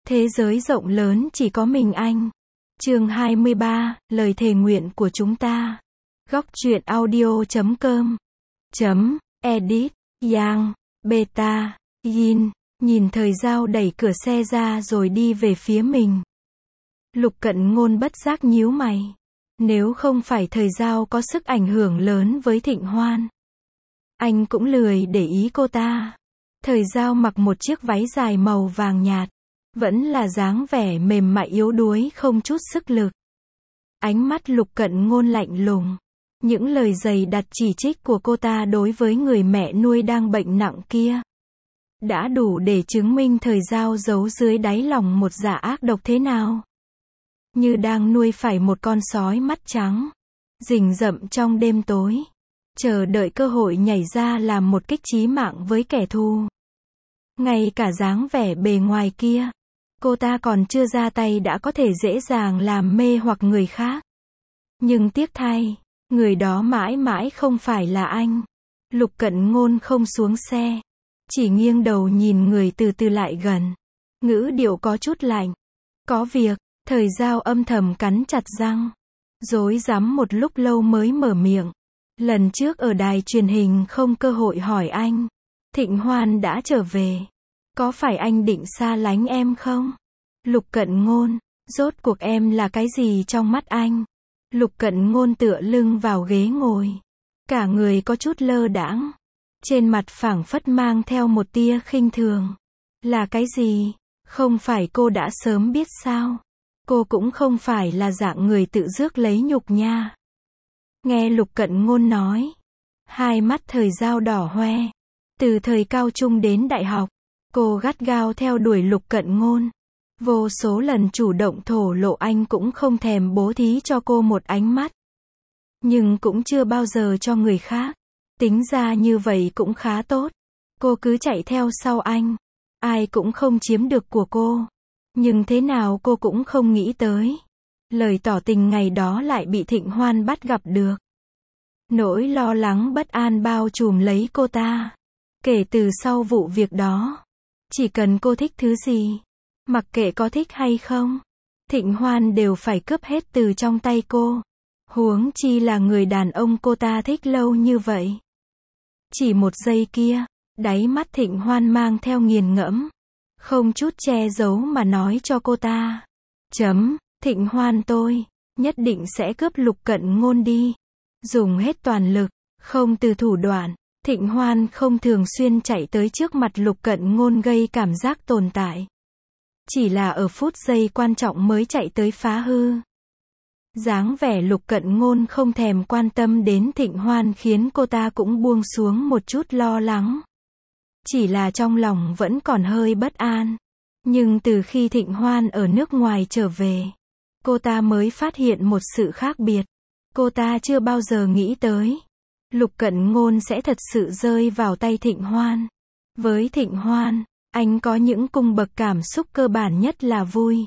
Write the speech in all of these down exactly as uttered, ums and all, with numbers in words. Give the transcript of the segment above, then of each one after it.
Thế giới rộng lớn chỉ có mình anh. Chương hai mươi ba, lời thề nguyện của chúng ta. Góc truyện audio chấm com chấm edit Yang Beta Yin nhìn Thời Giao đẩy cửa xe ra rồi đi về phía mình. Lục Cận Ngôn bất giác nhíu mày. Nếu không phải Thời Giao có sức ảnh hưởng lớn với Thịnh Hoan, anh cũng lười để ý cô ta. Thời Giao mặc một chiếc váy dài màu vàng nhạt, vẫn là dáng vẻ mềm mại yếu đuối không chút sức lực. Ánh mắt Lục Cận Ngôn lạnh lùng. Những lời dày đặt chỉ trích của cô ta đối với người mẹ nuôi đang bệnh nặng kia đã đủ để chứng minh Thời Giao giấu dưới đáy lòng một dạ ác độc thế nào. Như đang nuôi phải một con sói mắt trắng, rình rậm trong đêm tối, chờ đợi cơ hội nhảy ra làm một kích chí mạng với kẻ thù. Ngay cả dáng vẻ bề ngoài kia, cô ta còn chưa ra tay đã có thể dễ dàng làm mê hoặc người khác. Nhưng tiếc thay, người đó mãi mãi không phải là anh. Lục Cận Ngôn không xuống xe, chỉ nghiêng đầu nhìn người từ từ lại gần. Ngữ điệu có chút lạnh. Có việc. Thời Giao âm thầm cắn chặt răng, rối rắm một lúc lâu mới mở miệng. Lần trước ở đài truyền hình không cơ hội hỏi anh, Thịnh Hoan đã trở về. Có phải anh định xa lánh em không? Lục Cận Ngôn, rốt cuộc em là cái gì trong mắt anh? Lục Cận Ngôn tựa lưng vào ghế ngồi, cả người có chút lơ đãng, trên mặt phảng phất mang theo một tia khinh thường. Là cái gì? Không phải cô đã sớm biết sao? Cô cũng không phải là dạng người tự rước lấy nhục nha. Nghe Lục Cận Ngôn nói, hai mắt Thời Giao đỏ hoe. Từ thời cao trung đến đại học, cô gắt gao theo đuổi Lục Cận Ngôn. Vô số lần chủ động thổ lộ anh cũng không thèm bố thí cho cô một ánh mắt. Nhưng cũng chưa bao giờ cho người khác. Tính ra như vậy cũng khá tốt. Cô cứ chạy theo sau anh, ai cũng không chiếm được của cô. Nhưng thế nào cô cũng không nghĩ tới, lời tỏ tình ngày đó lại bị Thịnh Hoan bắt gặp được. Nỗi lo lắng bất an bao trùm lấy cô ta. Kể từ sau vụ việc đó, chỉ cần cô thích thứ gì, mặc kệ có thích hay không, Thịnh Hoan đều phải cướp hết từ trong tay cô. Huống chi là người đàn ông cô ta thích lâu như vậy. Chỉ một giây kia, đáy mắt Thịnh Hoan mang theo nghiền ngẫm, không chút che giấu mà nói cho cô ta. Chấm, Thịnh Hoan tôi, nhất định sẽ cướp Lục Cận Ngôn đi. Dùng hết toàn lực, không từ thủ đoạn, Thịnh Hoan không thường xuyên chạy tới trước mặt Lục Cận Ngôn gây cảm giác tồn tại. Chỉ là ở phút giây quan trọng mới chạy tới phá hư. Dáng vẻ Lục Cận Ngôn không thèm quan tâm đến Thịnh Hoan khiến cô ta cũng buông xuống một chút lo lắng. Chỉ là trong lòng vẫn còn hơi bất an. Nhưng từ khi Thịnh Hoan ở nước ngoài trở về, cô ta mới phát hiện một sự khác biệt. Cô ta chưa bao giờ nghĩ tới Lục Cận Ngôn sẽ thật sự rơi vào tay Thịnh Hoan. Với Thịnh Hoan, anh có những cung bậc cảm xúc cơ bản nhất là vui,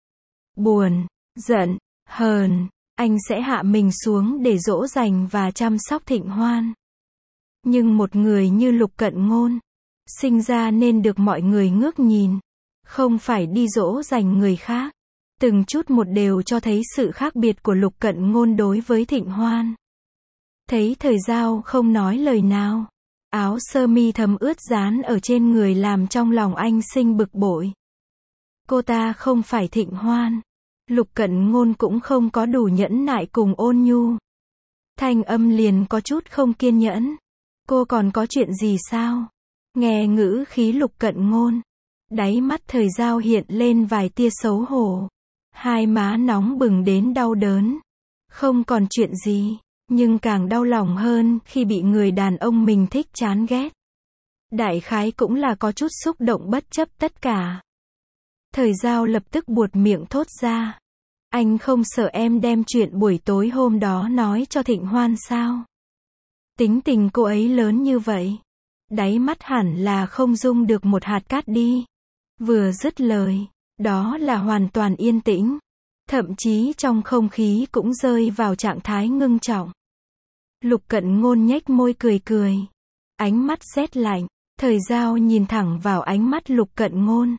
buồn, giận, hờn. Anh sẽ hạ mình xuống để dỗ dành và chăm sóc Thịnh Hoan. Nhưng một người như Lục Cận Ngôn, sinh ra nên được mọi người ngước nhìn, không phải đi dỗ dành người khác. Từng chút một đều cho thấy sự khác biệt của Lục Cận Ngôn đối với Thịnh Hoan. Thấy Thời Giao không nói lời nào, áo sơ mi thấm ướt dán ở trên người làm trong lòng anh sinh bực bội. Cô ta không phải Thịnh Hoan. Lục Cận Ngôn cũng không có đủ nhẫn nại cùng ôn nhu. Thanh âm liền có chút không kiên nhẫn. Cô còn có chuyện gì sao? Nghe ngữ khí Lục Cận Ngôn, đáy mắt Thời Giao hiện lên vài tia xấu hổ. Hai má nóng bừng đến đau đớn. Không còn chuyện gì, nhưng càng đau lòng hơn khi bị người đàn ông mình thích chán ghét. Đại khái cũng là có chút xúc động bất chấp tất cả. Thời Giao lập tức buột miệng thốt ra. Anh không sợ em đem chuyện buổi tối hôm đó nói cho Thịnh Hoan sao? Tính tình cô ấy lớn như vậy, đáy mắt hẳn là không dung được một hạt cát đi. Vừa dứt lời, đó là hoàn toàn yên tĩnh. Thậm chí trong không khí cũng rơi vào trạng thái ngưng trọng. Lục Cận Ngôn nhếch môi cười cười. Ánh mắt rét lạnh. Thời Giao nhìn thẳng vào ánh mắt Lục Cận Ngôn.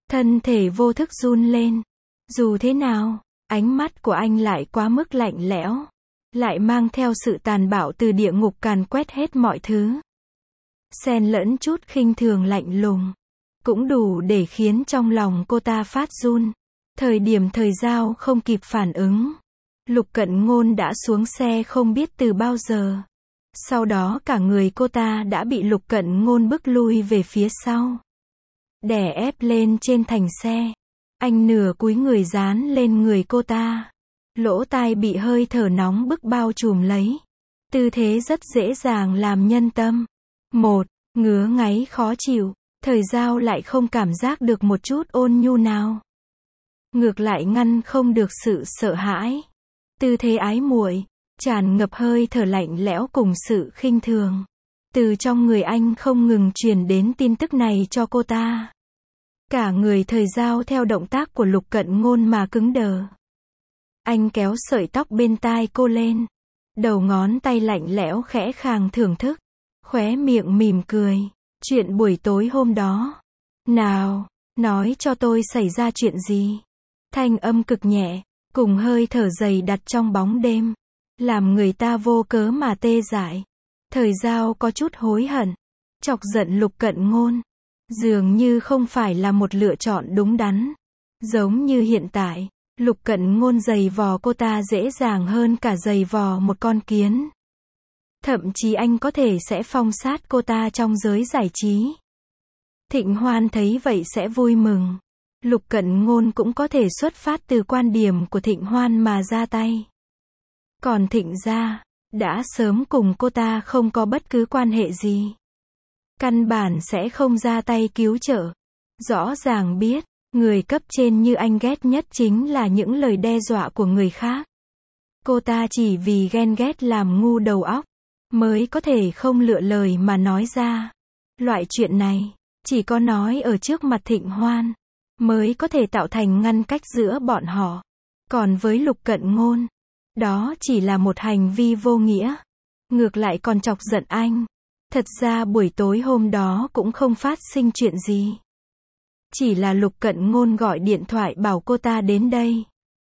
Thân thể vô thức run lên. Dù thế nào, ánh mắt của anh lại quá mức lạnh lẽo, lại mang theo sự tàn bạo từ địa ngục càn quét hết mọi thứ. Xen lẫn chút khinh thường lạnh lùng, cũng đủ để khiến trong lòng cô ta phát run. Thời điểm Thời Giao không kịp phản ứng, Lục Cận Ngôn đã xuống xe không biết từ bao giờ. Sau đó cả người cô ta đã bị Lục Cận Ngôn bức lui về phía sau, đè ép lên trên thành xe. Anh nửa cúi người dán lên người cô ta, lỗ tai bị hơi thở nóng bức bao trùm lấy. Tư thế rất dễ dàng làm nhân tâm một ngứa ngáy khó chịu. Thời Giao lại không cảm giác được một chút ôn nhu nào, ngược lại ngăn không được sự sợ hãi. Tư thế ái muội, tràn ngập hơi thở lạnh lẽo cùng sự khinh thường. Từ trong người anh không ngừng truyền đến tin tức này cho cô ta. Cả người Thời Giao theo động tác của Lục Cận Ngôn mà cứng đờ. Anh kéo sợi tóc bên tai cô lên, đầu ngón tay lạnh lẽo khẽ khàng thưởng thức, khóe miệng mỉm cười. Chuyện buổi tối hôm đó. Nào, nói cho tôi xảy ra chuyện gì? Thanh âm cực nhẹ, cùng hơi thở dày đặc trong bóng đêm, làm người ta vô cớ mà tê dại. Thời Giao có chút hối hận, chọc giận Lục Cận Ngôn, dường như không phải là một lựa chọn đúng đắn. Giống như hiện tại, Lục Cận Ngôn giày vò cô ta dễ dàng hơn cả giày vò một con kiến. Thậm chí anh có thể sẽ phong sát cô ta trong giới giải trí. Thịnh Hoan thấy vậy sẽ vui mừng. Lục Cận Ngôn cũng có thể xuất phát từ quan điểm của Thịnh Hoan mà ra tay. Còn Thịnh gia đã sớm cùng cô ta không có bất cứ quan hệ gì, căn bản sẽ không ra tay cứu trợ. Rõ ràng biết, người cấp trên như anh ghét nhất chính là những lời đe dọa của người khác. Cô ta chỉ vì ghen ghét làm ngu đầu óc, mới có thể không lựa lời mà nói ra. Loại chuyện này, chỉ có nói ở trước mặt Thịnh Hoan, mới có thể tạo thành ngăn cách giữa bọn họ. Còn với Lục Cận Ngôn, đó chỉ là một hành vi vô nghĩa, ngược lại còn chọc giận anh. Thật ra buổi tối hôm đó cũng không phát sinh chuyện gì. Chỉ là Lục Cận Ngôn gọi điện thoại bảo cô ta đến đây.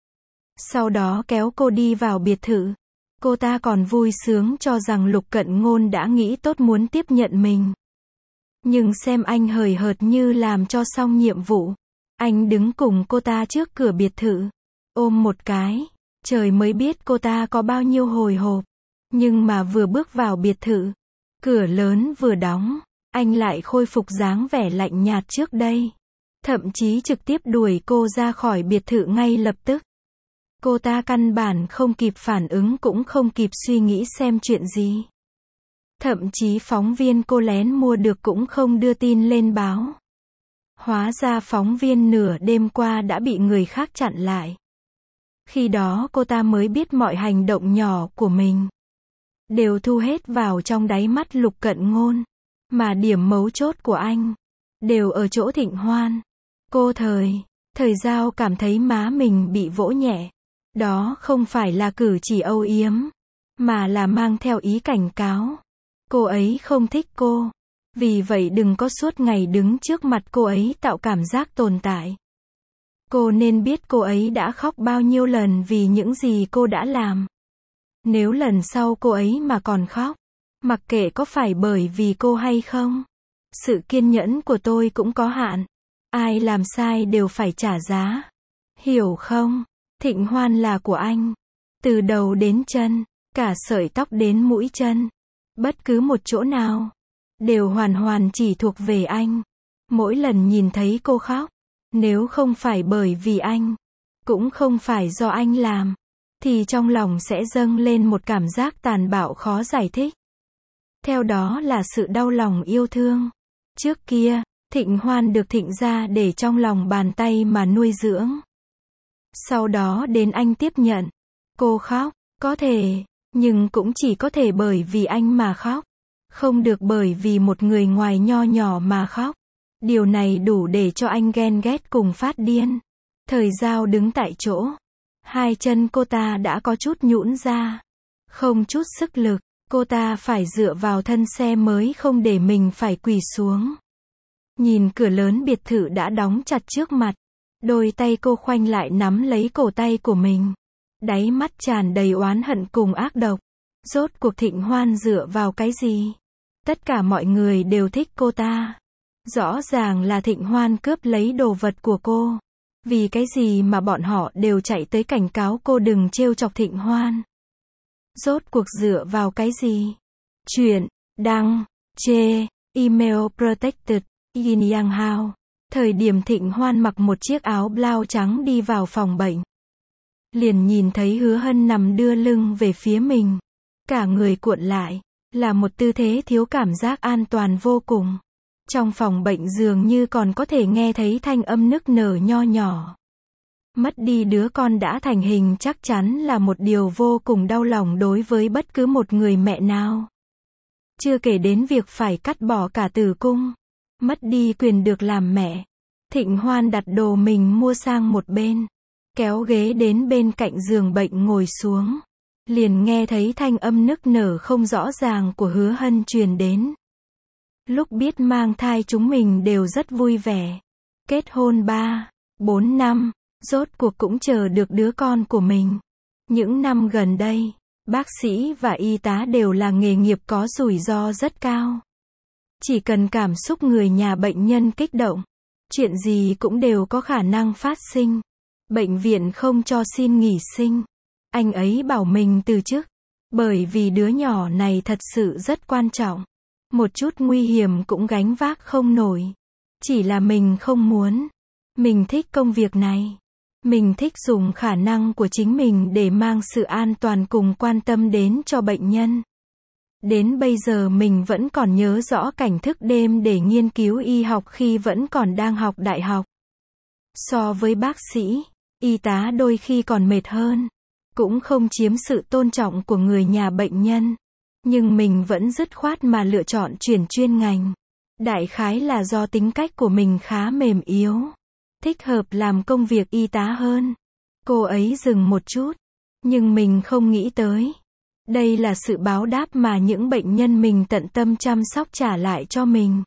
Sau đó kéo cô đi vào biệt thự. Cô ta còn vui sướng cho rằng Lục Cận Ngôn đã nghĩ tốt muốn tiếp nhận mình. Nhưng xem anh hời hợt như làm cho xong nhiệm vụ. Anh đứng cùng cô ta trước cửa biệt thự, ôm một cái. Trời mới biết cô ta có bao nhiêu hồi hộp. Nhưng mà vừa bước vào biệt thự, cửa lớn vừa đóng, anh lại khôi phục dáng vẻ lạnh nhạt trước đây. Thậm chí trực tiếp đuổi cô ra khỏi biệt thự ngay lập tức. Cô ta căn bản không kịp phản ứng cũng không kịp suy nghĩ xem chuyện gì. Thậm chí phóng viên cô lén mua được cũng không đưa tin lên báo. Hóa ra phóng viên nửa đêm qua đã bị người khác chặn lại. Khi đó cô ta mới biết mọi hành động nhỏ của mình đều thu hết vào trong đáy mắt Lục Cận Ngôn. Mà điểm mấu chốt của anh đều ở chỗ Thịnh Hoan. Cô Thời, Thời Giao cảm thấy má mình bị vỗ nhẹ. Đó không phải là cử chỉ âu yếm, mà là mang theo ý cảnh cáo. Cô ấy không thích cô. Vì vậy đừng có suốt ngày đứng trước mặt cô ấy tạo cảm giác tồn tại. Cô nên biết cô ấy đã khóc bao nhiêu lần vì những gì cô đã làm. Nếu lần sau cô ấy mà còn khóc, mặc kệ có phải bởi vì cô hay không, sự kiên nhẫn của tôi cũng có hạn. Ai làm sai đều phải trả giá. Hiểu không? Thịnh Hoan là của anh. Từ đầu đến chân, cả sợi tóc đến mũi chân. Bất cứ một chỗ nào, đều hoàn hoàn chỉ thuộc về anh. Mỗi lần nhìn thấy cô khóc, nếu không phải bởi vì anh, cũng không phải do anh làm, thì trong lòng sẽ dâng lên một cảm giác tàn bạo khó giải thích. Theo đó là sự đau lòng yêu thương. Trước kia, Thịnh Hoan được Thịnh gia để trong lòng bàn tay mà nuôi dưỡng. Sau đó đến anh tiếp nhận. Cô khóc, có thể, nhưng cũng chỉ có thể bởi vì anh mà khóc. Không được bởi vì một người ngoài nho nhỏ mà khóc. Điều này đủ để cho anh ghen ghét cùng phát điên. Thời Giao đứng tại chỗ. Hai chân cô ta đã có chút nhũn ra. Không chút sức lực, cô ta phải dựa vào thân xe mới không để mình phải quỳ xuống. Nhìn cửa lớn biệt thự đã đóng chặt trước mặt. Đôi tay cô khoanh lại nắm lấy cổ tay của mình. Đáy mắt tràn đầy oán hận cùng ác độc. Rốt cuộc Thịnh Hoan dựa vào cái gì? Tất cả mọi người đều thích cô ta. Rõ ràng là Thịnh Hoan cướp lấy đồ vật của cô. Vì cái gì mà bọn họ đều chạy tới cảnh cáo cô đừng trêu chọc Thịnh Hoan? Rốt cuộc dựa vào cái gì? Chuyện, đăng, chê, email protected, yin yang hao. Thời điểm Thịnh Hoan mặc một chiếc áo blau trắng đi vào phòng bệnh. Liền nhìn thấy Hứa Hân nằm đưa lưng về phía mình. Cả người cuộn lại, là một tư thế thiếu cảm giác an toàn vô cùng. Trong phòng bệnh dường như còn có thể nghe thấy thanh âm nức nở nho nhỏ. Mất đi đứa con đã thành hình chắc chắn là một điều vô cùng đau lòng đối với bất cứ một người mẹ nào. Chưa kể đến việc phải cắt bỏ cả tử cung. Mất đi quyền được làm mẹ. Thịnh Hoan đặt đồ mình mua sang một bên. Kéo ghế đến bên cạnh giường bệnh ngồi xuống. Liền nghe thấy thanh âm nức nở không rõ ràng của Hứa Hân truyền đến. Lúc biết mang thai chúng mình đều rất vui vẻ. Kết hôn ba, bốn năm, rốt cuộc cũng chờ được đứa con của mình. Những năm gần đây, bác sĩ và y tá đều là nghề nghiệp có rủi ro rất cao. Chỉ cần cảm xúc người nhà bệnh nhân kích động, chuyện gì cũng đều có khả năng phát sinh. Bệnh viện không cho xin nghỉ sinh. Anh ấy bảo mình từ chức. Bởi vì đứa nhỏ này thật sự rất quan trọng. Một chút nguy hiểm cũng gánh vác không nổi. Chỉ là mình không muốn. Mình thích công việc này. Mình thích dùng khả năng của chính mình để mang sự an toàn cùng quan tâm đến cho bệnh nhân. Đến bây giờ mình vẫn còn nhớ rõ cảnh thức đêm để nghiên cứu y học khi vẫn còn đang học đại học. So với bác sĩ, y tá đôi khi còn mệt hơn. Cũng không chiếm sự tôn trọng của người nhà bệnh nhân. Nhưng mình vẫn dứt khoát mà lựa chọn chuyển chuyên ngành. Đại khái là do tính cách của mình khá mềm yếu. Thích hợp làm công việc y tá hơn. Cô ấy dừng một chút. Nhưng mình không nghĩ tới. Đây là sự báo đáp mà những bệnh nhân mình tận tâm chăm sóc trả lại cho mình.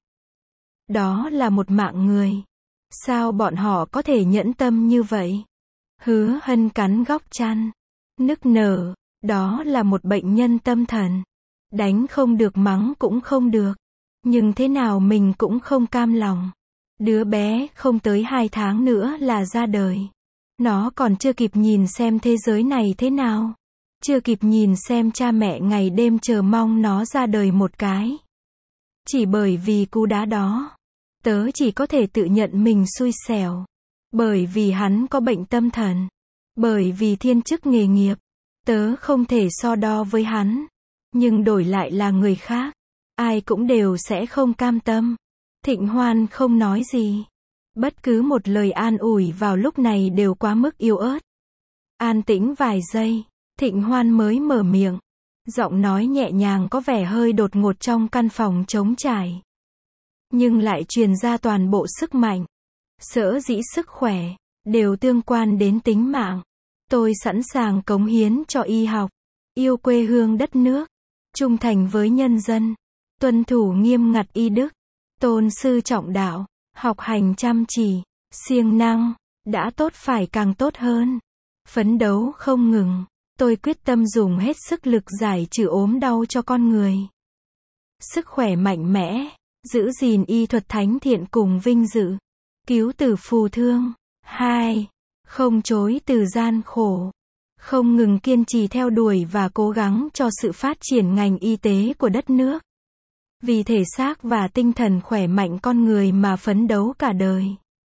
Đó là một mạng người. Sao bọn họ có thể nhẫn tâm như vậy? Hứa Hân cắn góc chăn. Nức nở. Đó là một bệnh nhân tâm thần. Đánh không được mắng cũng không được. Nhưng thế nào mình cũng không cam lòng. Đứa bé không tới hai tháng nữa là ra đời. Nó còn chưa kịp nhìn xem thế giới này thế nào. Chưa kịp nhìn xem cha mẹ ngày đêm chờ mong nó ra đời một cái. Chỉ bởi vì cú đá đó. Tớ chỉ có thể tự nhận mình xui xẻo. Bởi vì hắn có bệnh tâm thần. Bởi vì thiên chức nghề nghiệp. Tớ không thể so đo với hắn. Nhưng đổi lại là người khác. Ai cũng đều sẽ không cam tâm. Thịnh Hoan không nói gì. Bất cứ một lời an ủi vào lúc này đều quá mức yếu ớt. An tĩnh vài giây. Thịnh Hoan mới mở miệng. Giọng nói nhẹ nhàng có vẻ hơi đột ngột trong căn phòng trống trải. Nhưng lại truyền ra toàn bộ sức mạnh. Sở dĩ sức khỏe. Đều tương quan đến tính mạng. Tôi sẵn sàng cống hiến cho y học. Yêu quê hương đất nước. Trung thành với nhân dân. Tuân thủ nghiêm ngặt y đức. Tôn sư trọng đạo. Học hành chăm chỉ. Siêng năng. Đã tốt phải càng tốt hơn. Phấn đấu không ngừng. Tôi quyết tâm dùng hết sức lực giải trừ ốm đau cho con người. Sức khỏe mạnh mẽ. Giữ gìn y thuật thánh thiện cùng vinh dự. Cứu tử phù thương. hai. Không chối từ gian khổ. Không ngừng kiên trì theo đuổi và cố gắng cho sự phát triển ngành y tế của đất nước. Vì thể xác và tinh thần khỏe mạnh con người mà phấn đấu cả đời.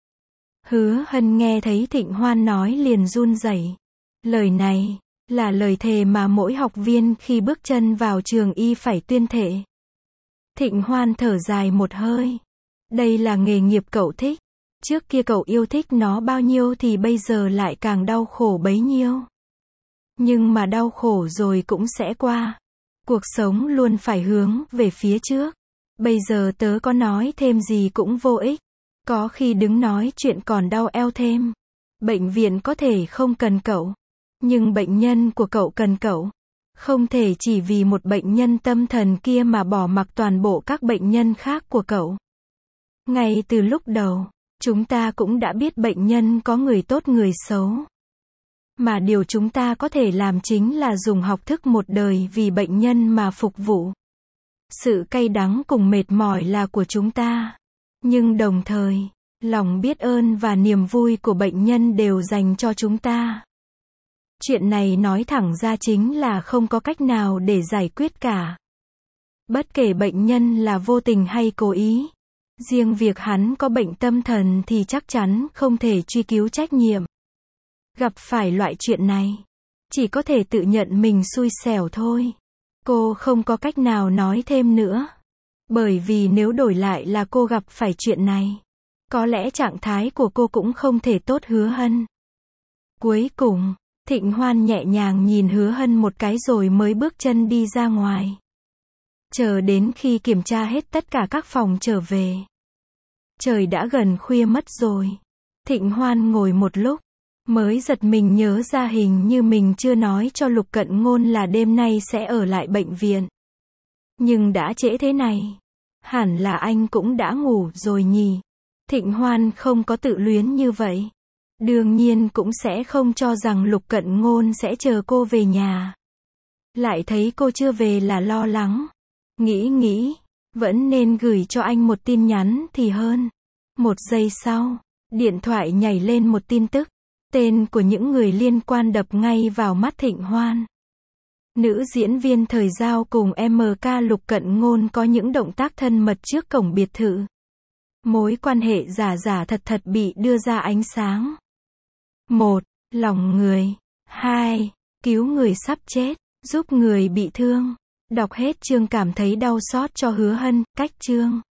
Hứa Hân nghe thấy Thịnh Hoan nói liền run rẩy. Lời này là lời thề mà mỗi học viên khi bước chân vào trường y phải tuyên thệ. Thịnh Hoan thở dài một hơi. Đây là nghề nghiệp cậu thích. Trước kia cậu yêu thích nó bao nhiêu thì bây giờ lại càng đau khổ bấy nhiêu. Nhưng mà đau khổ rồi cũng sẽ qua. Cuộc sống luôn phải hướng về phía trước. Bây giờ tớ có nói thêm gì cũng vô ích. Có khi đứng nói chuyện còn đau eo thêm. Bệnh viện có thể không cần cậu. Nhưng bệnh nhân của cậu cần cậu. Không thể chỉ vì một bệnh nhân tâm thần kia mà bỏ mặc toàn bộ các bệnh nhân khác của cậu. Ngay từ lúc đầu, chúng ta cũng đã biết bệnh nhân có người tốt người xấu. Mà điều chúng ta có thể làm chính là dùng học thức một đời vì bệnh nhân mà phục vụ. Sự cay đắng cùng mệt mỏi là của chúng ta. Nhưng đồng thời, lòng biết ơn và niềm vui của bệnh nhân đều dành cho chúng ta. Chuyện này nói thẳng ra chính là không có cách nào để giải quyết cả. Bất kể bệnh nhân là vô tình hay cố ý. Riêng việc hắn có bệnh tâm thần thì chắc chắn không thể truy cứu trách nhiệm. Gặp phải loại chuyện này, chỉ có thể tự nhận mình xui xẻo thôi. Cô không có cách nào nói thêm nữa. Bởi vì nếu đổi lại là cô gặp phải chuyện này, có lẽ trạng thái của cô cũng không thể tốt Hứa Hân. Cuối cùng, Thịnh Hoan nhẹ nhàng nhìn Hứa Hân một cái rồi mới bước chân đi ra ngoài. Chờ đến khi kiểm tra hết tất cả các phòng trở về. Trời đã gần khuya mất rồi. Thịnh Hoan ngồi một lúc, mới giật mình nhớ ra hình như mình chưa nói cho Lục Cận Ngôn là đêm nay sẽ ở lại bệnh viện. Nhưng đã trễ thế này, hẳn là anh cũng đã ngủ rồi nhỉ. Thịnh Hoan không có tự luyến như vậy. Đương nhiên cũng sẽ không cho rằng Lục Cận Ngôn sẽ chờ cô về nhà. Lại thấy cô chưa về là lo lắng. Nghĩ nghĩ, vẫn nên gửi cho anh một tin nhắn thì hơn. Một giây sau, điện thoại nhảy lên một tin tức. Tên của những người liên quan đập ngay vào mắt Thịnh Hoan. Nữ diễn viên thời giao cùng em ca Lục Cận Ngôn có những động tác thân mật trước cổng biệt thự. Mối quan hệ giả giả thật thật bị đưa ra ánh sáng. một. Lòng người. hai. Cứu người sắp chết, giúp người bị thương. Đọc hết chương cảm thấy đau xót cho Hứa Hân. Cách chương.